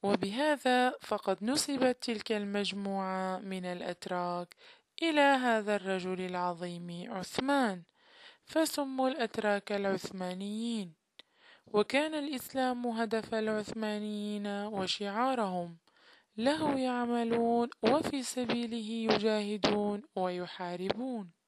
وبهذا فقد نسبت تلك المجموعة من الأتراك إلى هذا الرجل العظيم عثمان، فسموا الأتراك العثمانيين. وكان الإسلام هدف العثمانيين وشعارهم، له يعملون وفي سبيله يجاهدون ويحاربون.